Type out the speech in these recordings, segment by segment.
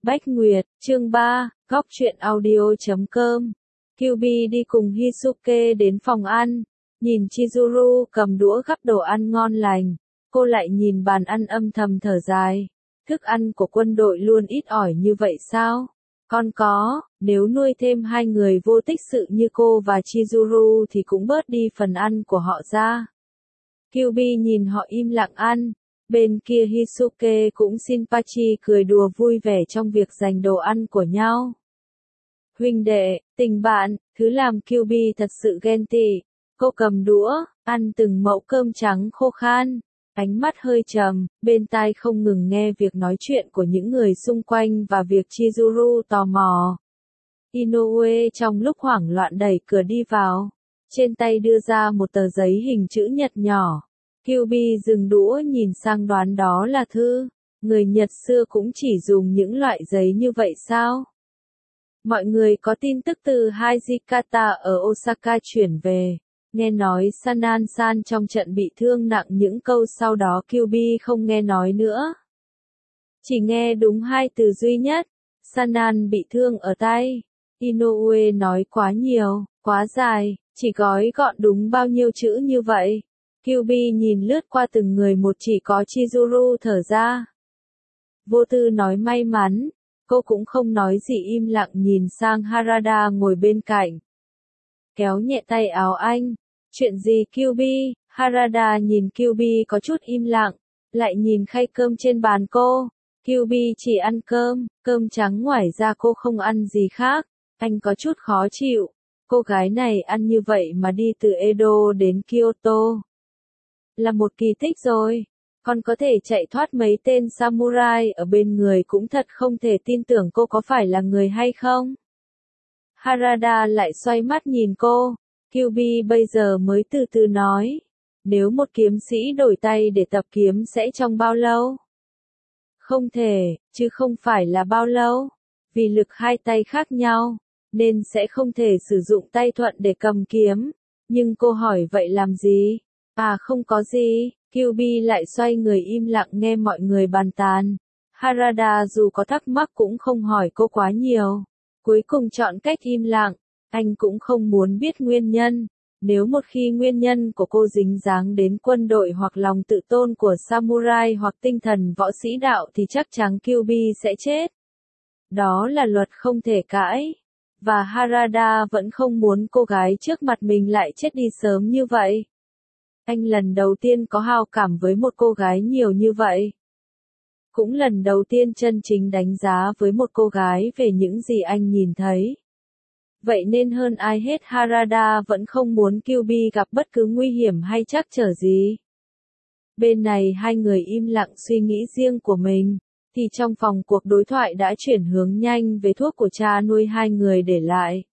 Bách Nguyệt, chương 3, Góc truyện audio.com. Kyuubi đi cùng Hisuke đến phòng ăn, nhìn Chizuru cầm đũa gắp đồ ăn ngon lành, cô lại nhìn bàn ăn âm thầm thở dài. Thức ăn của quân đội luôn ít ỏi như vậy sao? Còn có, nếu nuôi thêm hai người vô tích sự như cô và Chizuru thì cũng bớt đi phần ăn của họ ra. Kyuubi nhìn họ im lặng ăn. Bên kia Hisuke cũng Shinpachi cười đùa vui vẻ trong việc giành đồ ăn của nhau. Huynh đệ, tình bạn, thứ làm Kyuubi thật sự ghen tị. Cô cầm đũa, ăn từng mẩu cơm trắng khô khan, ánh mắt hơi trầm, bên tai không ngừng nghe việc nói chuyện của những người xung quanh và việc Chizuru tò mò. Inoue trong lúc hoảng loạn đẩy cửa đi vào, trên tay đưa ra một tờ giấy hình chữ nhật nhỏ. Kyuubi dừng đũa nhìn sang đoán đó là thư. Người Nhật xưa cũng chỉ dùng những loại giấy như vậy sao? Mọi người có tin tức từ Hijikata ở Osaka chuyển về. Nghe nói Sanan-san trong trận bị thương nặng, những câu sau đó Kyuubi không nghe nói nữa. Chỉ nghe đúng hai từ duy nhất. Sanan bị thương ở tay. Inoue nói quá nhiều, quá dài, chỉ gói gọn đúng bao nhiêu chữ như vậy. Kyuubi nhìn lướt qua từng người một, chỉ có Chizuru thở ra. Vô tư nói may mắn, cô cũng không nói gì, im lặng nhìn sang Harada ngồi bên cạnh. Kéo nhẹ tay áo anh. Chuyện gì Kyuubi? Harada nhìn Kyuubi có chút im lặng, lại nhìn khay cơm trên bàn cô. Kyuubi chỉ ăn cơm, cơm trắng, ngoài ra cô không ăn gì khác. Anh có chút khó chịu. Cô gái này ăn như vậy mà đi từ Edo đến Kyoto là một kỳ tích rồi. Còn có thể chạy thoát mấy tên samurai ở bên người, cũng thật không thể tin tưởng cô có phải là người hay không. Harada lại xoay mắt nhìn cô. Kyuubi bây giờ mới từ từ nói. Nếu một kiếm sĩ đổi tay để tập kiếm sẽ trong bao lâu? Không thể, chứ không phải là bao lâu. Vì lực hai tay khác nhau, nên sẽ không thể sử dụng tay thuận để cầm kiếm. Nhưng cô hỏi vậy làm gì? À không có gì. Kyuubi lại xoay người im lặng nghe mọi người bàn tán. Harada dù có thắc mắc cũng không hỏi cô quá nhiều. Cuối cùng chọn cách im lặng. Anh cũng không muốn biết nguyên nhân. Nếu một khi nguyên nhân của cô dính dáng đến quân đội hoặc lòng tự tôn của samurai hoặc tinh thần võ sĩ đạo thì chắc chắn Kyuubi sẽ chết. Đó là luật không thể cãi. Và Harada vẫn không muốn cô gái trước mặt mình lại chết đi sớm như vậy. Anh lần đầu tiên có hào cảm với một cô gái nhiều như vậy. Cũng lần đầu tiên chân chính đánh giá với một cô gái về những gì anh nhìn thấy. Vậy nên hơn ai hết Harada vẫn không muốn Kyuubi gặp bất cứ nguy hiểm hay trắc trở gì. Bên này hai người im lặng suy nghĩ riêng của mình, thì trong phòng cuộc đối thoại đã chuyển hướng nhanh về thuốc của cha nuôi hai người để lại.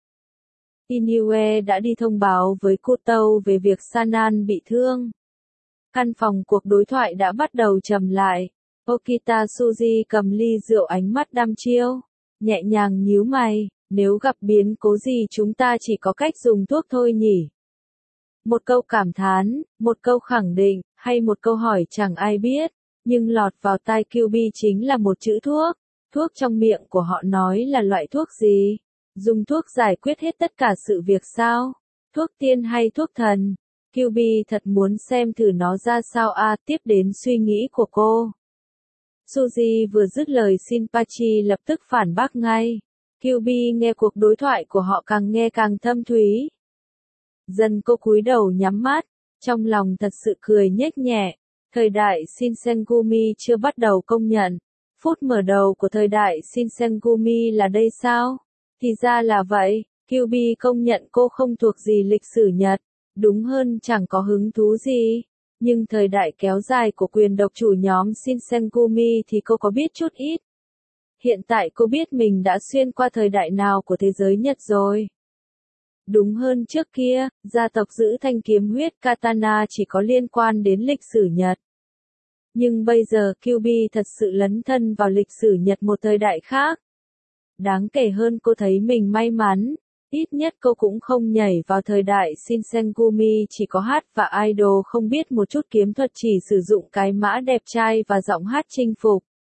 Inoue đã đi thông báo với Kutou về việc Sanan bị thương. Căn phòng cuộc đối thoại đã bắt đầu trầm lại. Okita Suji cầm ly rượu, ánh mắt đăm chiêu, nhẹ nhàng nhíu mày. Nếu gặp biến cố gì chúng ta chỉ có cách dùng thuốc thôi nhỉ? Một câu cảm thán, một câu khẳng định, hay một câu hỏi chẳng ai biết, nhưng lọt vào tai Kyuubi chính là một chữ thuốc. Thuốc trong miệng của họ nói là loại thuốc gì? Dùng thuốc giải quyết hết tất cả sự việc sao? Thuốc tiên hay thuốc thần? Kyuubi thật muốn xem thử nó ra sao à. Tiếp đến suy nghĩ của cô. Suji vừa dứt lời Shinpachi lập tức phản bác ngay. Kyuubi nghe cuộc đối thoại của họ càng nghe càng thâm thúy. Dần cô cúi đầu nhắm mắt, trong lòng thật sự cười nhếch nhẹ. Thời đại Shinsengumi chưa bắt đầu công nhận. Phút mở đầu của thời đại Shinsengumi là đây sao? Thì ra là vậy. Kyuubi công nhận cô không thuộc gì lịch sử Nhật. Đúng hơn chẳng có hứng thú gì. Nhưng thời đại kéo dài của quyền độc chủ nhóm Shinsengumi thì cô có biết chút ít. Hiện tại cô biết mình đã xuyên qua thời đại nào của thế giới Nhật rồi. Đúng hơn trước kia, gia tộc giữ thanh kiếm huyết katana chỉ có liên quan đến lịch sử Nhật. Nhưng bây giờ Kyuubi thật sự lấn thân vào lịch sử Nhật một thời đại khác. Đáng kể hơn, cô thấy mình may mắn. Ít nhất cô cũng không nhảy vào thời đại Shinsengumi chỉ có hát và idol không biết một chút kiếm thuật, chỉ sử dụng cái mã đẹp trai và giọng hát chinh phục.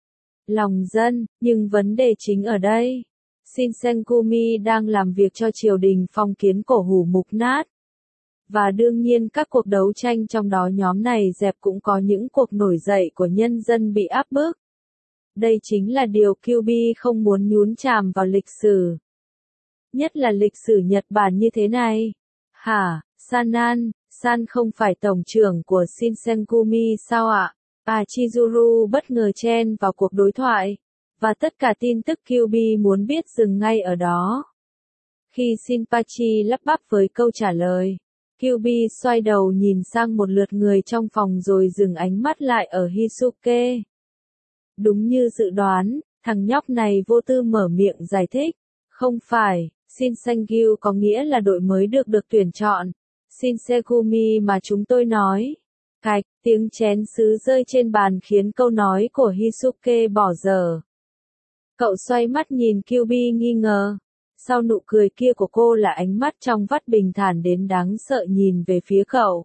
lòng dân, nhưng vấn đề chính ở đây. Shinsengumi đang làm việc cho triều đình phong kiến cổ hủ mục nát. Và đương nhiên các cuộc đấu tranh trong đó nhóm này dẹp cũng có những cuộc nổi dậy của nhân dân bị áp bức. Đây chính là điều Kyuubi không muốn nhúng chàm vào lịch sử. Nhất là lịch sử Nhật Bản như thế này. Hả, San không phải tổng trưởng của Shinsengumi sao ạ? Chizuru bất ngờ chen vào cuộc đối thoại. Và tất cả tin tức Kyuubi muốn biết dừng ngay ở đó. Khi Shinpachi lắp bắp với câu trả lời, Kyuubi xoay đầu nhìn sang một lượt người trong phòng rồi dừng ánh mắt lại ở Hisuke. Đúng như dự đoán, thằng nhóc này vô tư mở miệng giải thích. Không phải, Shinsengyu có nghĩa là đội mới được tuyển chọn. Shinsengumi mà chúng tôi nói. Cạch, tiếng chén sứ rơi trên bàn khiến câu nói của Hisuke bỏ dở. Cậu xoay mắt nhìn Kyuubi nghi ngờ. Sau nụ cười kia của cô là ánh mắt trong vắt bình thản đến đáng sợ nhìn về phía cậu.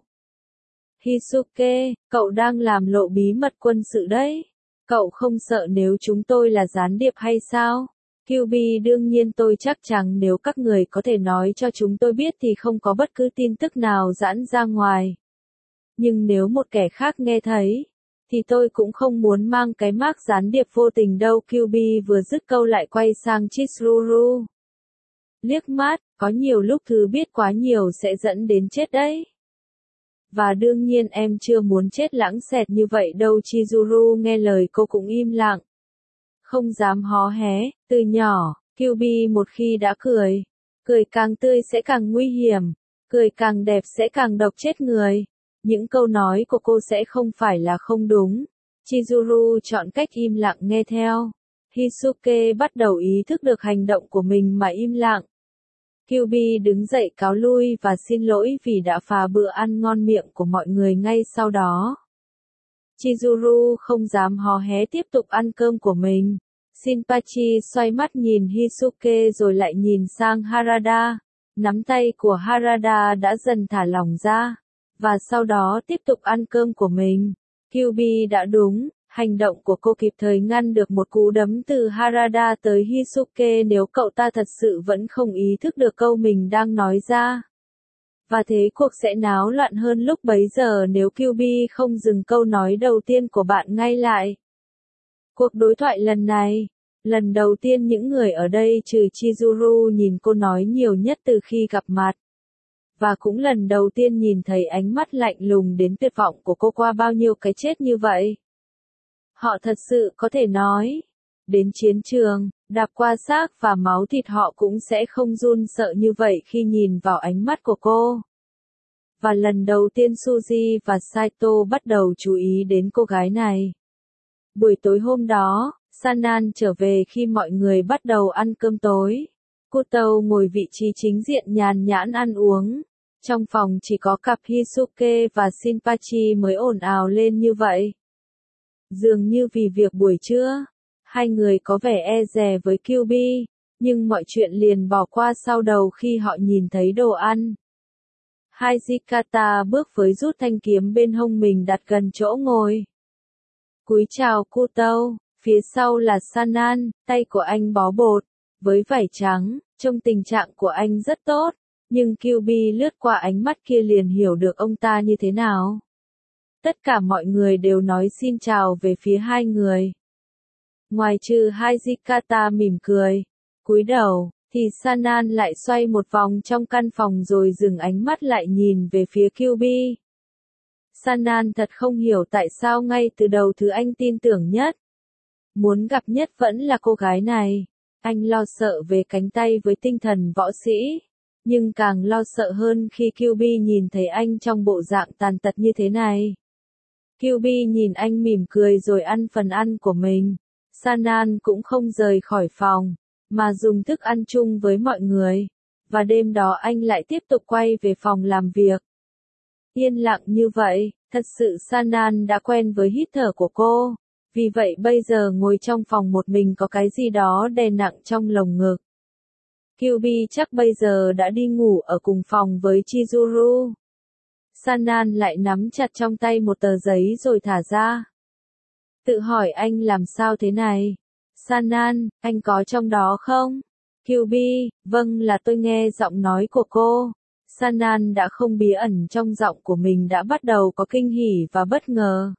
Hisuke, cậu đang làm lộ bí mật quân sự đấy. Cậu không sợ nếu chúng tôi là gián điệp hay sao? Kyuubi đương nhiên tôi chắc chắn nếu các người có thể nói cho chúng tôi biết thì không có bất cứ tin tức nào giãn ra ngoài. Nhưng nếu một kẻ khác nghe thấy, thì tôi cũng không muốn mang cái mác gián điệp vô tình đâu. Kyuubi vừa dứt câu lại quay sang Chizuru. Liếc mắt, có nhiều lúc thứ biết quá nhiều sẽ dẫn đến chết đấy. Và đương nhiên em chưa muốn chết lãng xẹt như vậy đâu. Chizuru nghe lời cô cũng im lặng. Không dám hó hé, từ nhỏ, Kyuubi một khi đã cười. Cười càng tươi sẽ càng nguy hiểm, cười càng đẹp sẽ càng độc chết người. Những câu nói của cô sẽ không phải là không đúng. Chizuru chọn cách im lặng nghe theo. Hisuke bắt đầu ý thức được hành động của mình mà im lặng. Kyuubi đứng dậy cáo lui và xin lỗi vì đã phá bữa ăn ngon miệng của mọi người ngay sau đó. Chizuru không dám hò hé tiếp tục ăn cơm của mình. Shinpachi xoay mắt nhìn Hisuke rồi lại nhìn sang Harada. Nắm tay của Harada đã dần thả lỏng ra. Và sau đó tiếp tục ăn cơm của mình. Kyuubi đã đúng. Hành động của cô kịp thời ngăn được một cú đấm từ Harada tới Hisuke nếu cậu ta thật sự vẫn không ý thức được câu mình đang nói ra. Và thế cuộc sẽ náo loạn hơn lúc bấy giờ nếu Kyuubi không dừng câu nói đầu tiên của bạn ngay lại. Cuộc đối thoại lần này, lần đầu tiên những người ở đây trừ Chizuru nhìn cô nói nhiều nhất từ khi gặp mặt. Và cũng lần đầu tiên nhìn thấy ánh mắt lạnh lùng đến tuyệt vọng của cô qua bao nhiêu cái chết như vậy. Họ thật sự có thể nói, đến chiến trường, đạp qua xác và máu thịt họ cũng sẽ không run sợ như vậy khi nhìn vào ánh mắt của cô. Và lần đầu tiên Suzy và Saito bắt đầu chú ý đến cô gái này. Buổi tối hôm đó, Sanan trở về khi mọi người bắt đầu ăn cơm tối. Kuto ngồi vị trí chính diện nhàn nhãn ăn uống. Trong phòng chỉ có cặp Hisuke và Shinpachi mới ồn ào lên như vậy. Dường như vì việc buổi trưa, hai người có vẻ e dè với Kyuubi, nhưng mọi chuyện liền bỏ qua sau đầu khi họ nhìn thấy đồ ăn. Hijikata bước với rút thanh kiếm bên hông mình đặt gần chỗ ngồi. Cúi chào Kuto, phía sau là Sanan, tay của anh bó bột, với vải trắng, trông tình trạng của anh rất tốt, nhưng Kyuubi lướt qua ánh mắt kia liền hiểu được ông ta như thế nào. Tất cả mọi người đều nói xin chào về phía hai người. Ngoài trừ Hijikata mỉm cười, cúi đầu, thì Sanan lại xoay một vòng trong căn phòng rồi dừng ánh mắt lại nhìn về phía Kyuubi. Sanan thật không hiểu tại sao ngay từ đầu thứ anh tin tưởng nhất, muốn gặp nhất vẫn là cô gái này. Anh lo sợ về cánh tay với tinh thần võ sĩ, nhưng càng lo sợ hơn khi Kyuubi nhìn thấy anh trong bộ dạng tàn tật như thế này. Kyuubi nhìn anh mỉm cười rồi ăn phần ăn của mình. Sanan cũng không rời khỏi phòng, mà dùng thức ăn chung với mọi người. Và đêm đó anh lại tiếp tục quay về phòng làm việc. Yên lặng như vậy, thật sự Sanan đã quen với hít thở của cô. Vì vậy bây giờ ngồi trong phòng một mình có cái gì đó đè nặng trong lồng ngực. Kyuubi chắc bây giờ đã đi ngủ ở cùng phòng với Chizuru. Sanan lại nắm chặt trong tay một tờ giấy rồi thả ra. Tự hỏi anh làm sao thế này? Sanan, anh có trong đó không? QB, vâng là tôi nghe giọng nói của cô. Sanan đã không bí ẩn trong giọng của mình đã bắt đầu có kinh hỉ và bất ngờ.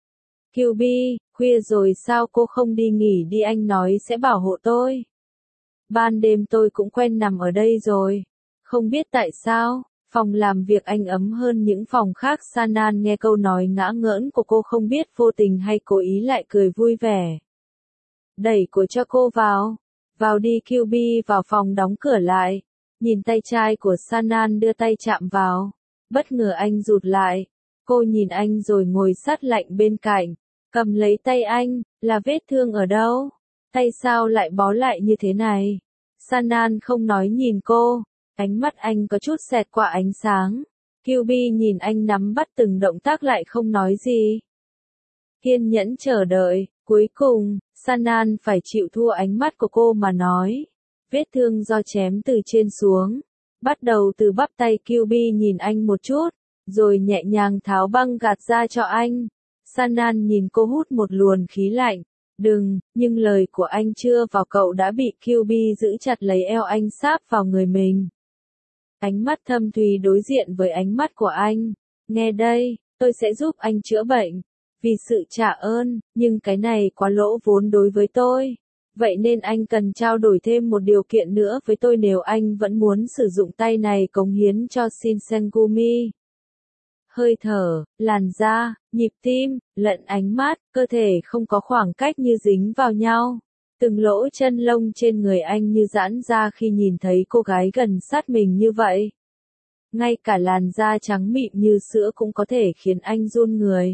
QB, khuya rồi sao cô không đi nghỉ đi anh nói sẽ bảo hộ tôi. Ban đêm tôi cũng quen nằm ở đây rồi. Không biết tại sao, phòng làm việc anh ấm hơn những phòng khác. Sanan nghe câu nói ngã ngỡn của cô không biết vô tình hay cố ý lại cười vui vẻ. Đẩy cô cho cô vào. Vào đi QB vào phòng đóng cửa lại. Nhìn tay trai của Sanan đưa tay chạm vào. Bất ngờ anh rụt lại. Cô nhìn anh rồi ngồi sát lạnh bên cạnh. Cầm lấy tay anh, là vết thương ở đâu? Tay sao lại bó lại như thế này? Sanan không nói nhìn cô. Ánh mắt anh có chút xẹt qua ánh sáng. QB nhìn anh nắm bắt từng động tác lại không nói gì. Kiên nhẫn chờ đợi, cuối cùng, Sanan phải chịu thua ánh mắt của cô mà nói. Vết thương do chém từ trên xuống. Bắt đầu từ bắp tay. QB nhìn anh một chút, rồi nhẹ nhàng tháo băng gạt ra cho anh. Sanan nhìn cô hút một luồng khí lạnh. Đừng, nhưng lời của anh chưa vào cậu đã bị QB giữ chặt lấy eo anh sáp vào người mình. Ánh mắt thâm thúy đối diện với ánh mắt của anh. Nghe đây, tôi sẽ giúp anh chữa bệnh. Vì sự trả ơn, nhưng cái này quá lỗ vốn đối với tôi. Vậy nên anh cần trao đổi thêm một điều kiện nữa với tôi nếu anh vẫn muốn sử dụng tay này cống hiến cho Shinsengumi. Hơi thở, làn da, nhịp tim, lẫn ánh mắt, cơ thể không có khoảng cách như dính vào nhau. Từng lỗ chân lông trên người anh như giãn ra khi nhìn thấy cô gái gần sát mình như vậy. Ngay cả làn da trắng mịn như sữa cũng có thể khiến anh run người.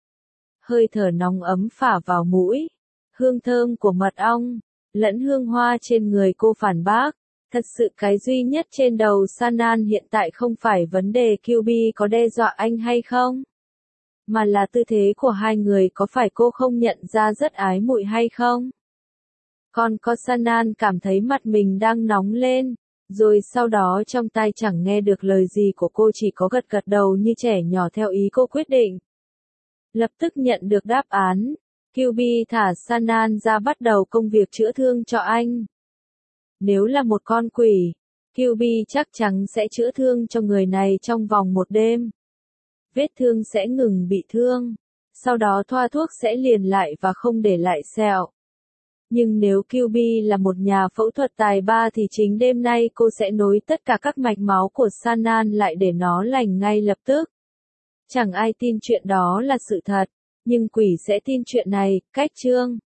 Hơi thở nóng ấm phả vào mũi. Hương thơm của mật ong, lẫn hương hoa trên người cô phản bác. Thật sự cái duy nhất trên đầu Sanan hiện tại không phải vấn đề QB có đe dọa anh hay không, mà là tư thế của hai người có phải cô không nhận ra rất ái muội hay không. Còn có Sanan cảm thấy mặt mình đang nóng lên, rồi sau đó trong tai chẳng nghe được lời gì của cô chỉ có gật gật đầu như trẻ nhỏ theo ý cô quyết định. Lập tức nhận được đáp án, QB thả Sanan ra bắt đầu công việc chữa thương cho anh. Nếu là một con quỷ, QB chắc chắn sẽ chữa thương cho người này trong vòng một đêm. Vết thương sẽ ngừng bị thương, sau đó thoa thuốc sẽ liền lại và không để lại sẹo. Nhưng nếu QB là một nhà phẫu thuật tài ba thì chính đêm nay cô sẽ nối tất cả các mạch máu của Sanan lại để nó lành ngay lập tức. Chẳng ai tin chuyện đó là sự thật, nhưng quỷ sẽ tin chuyện này. Cách chương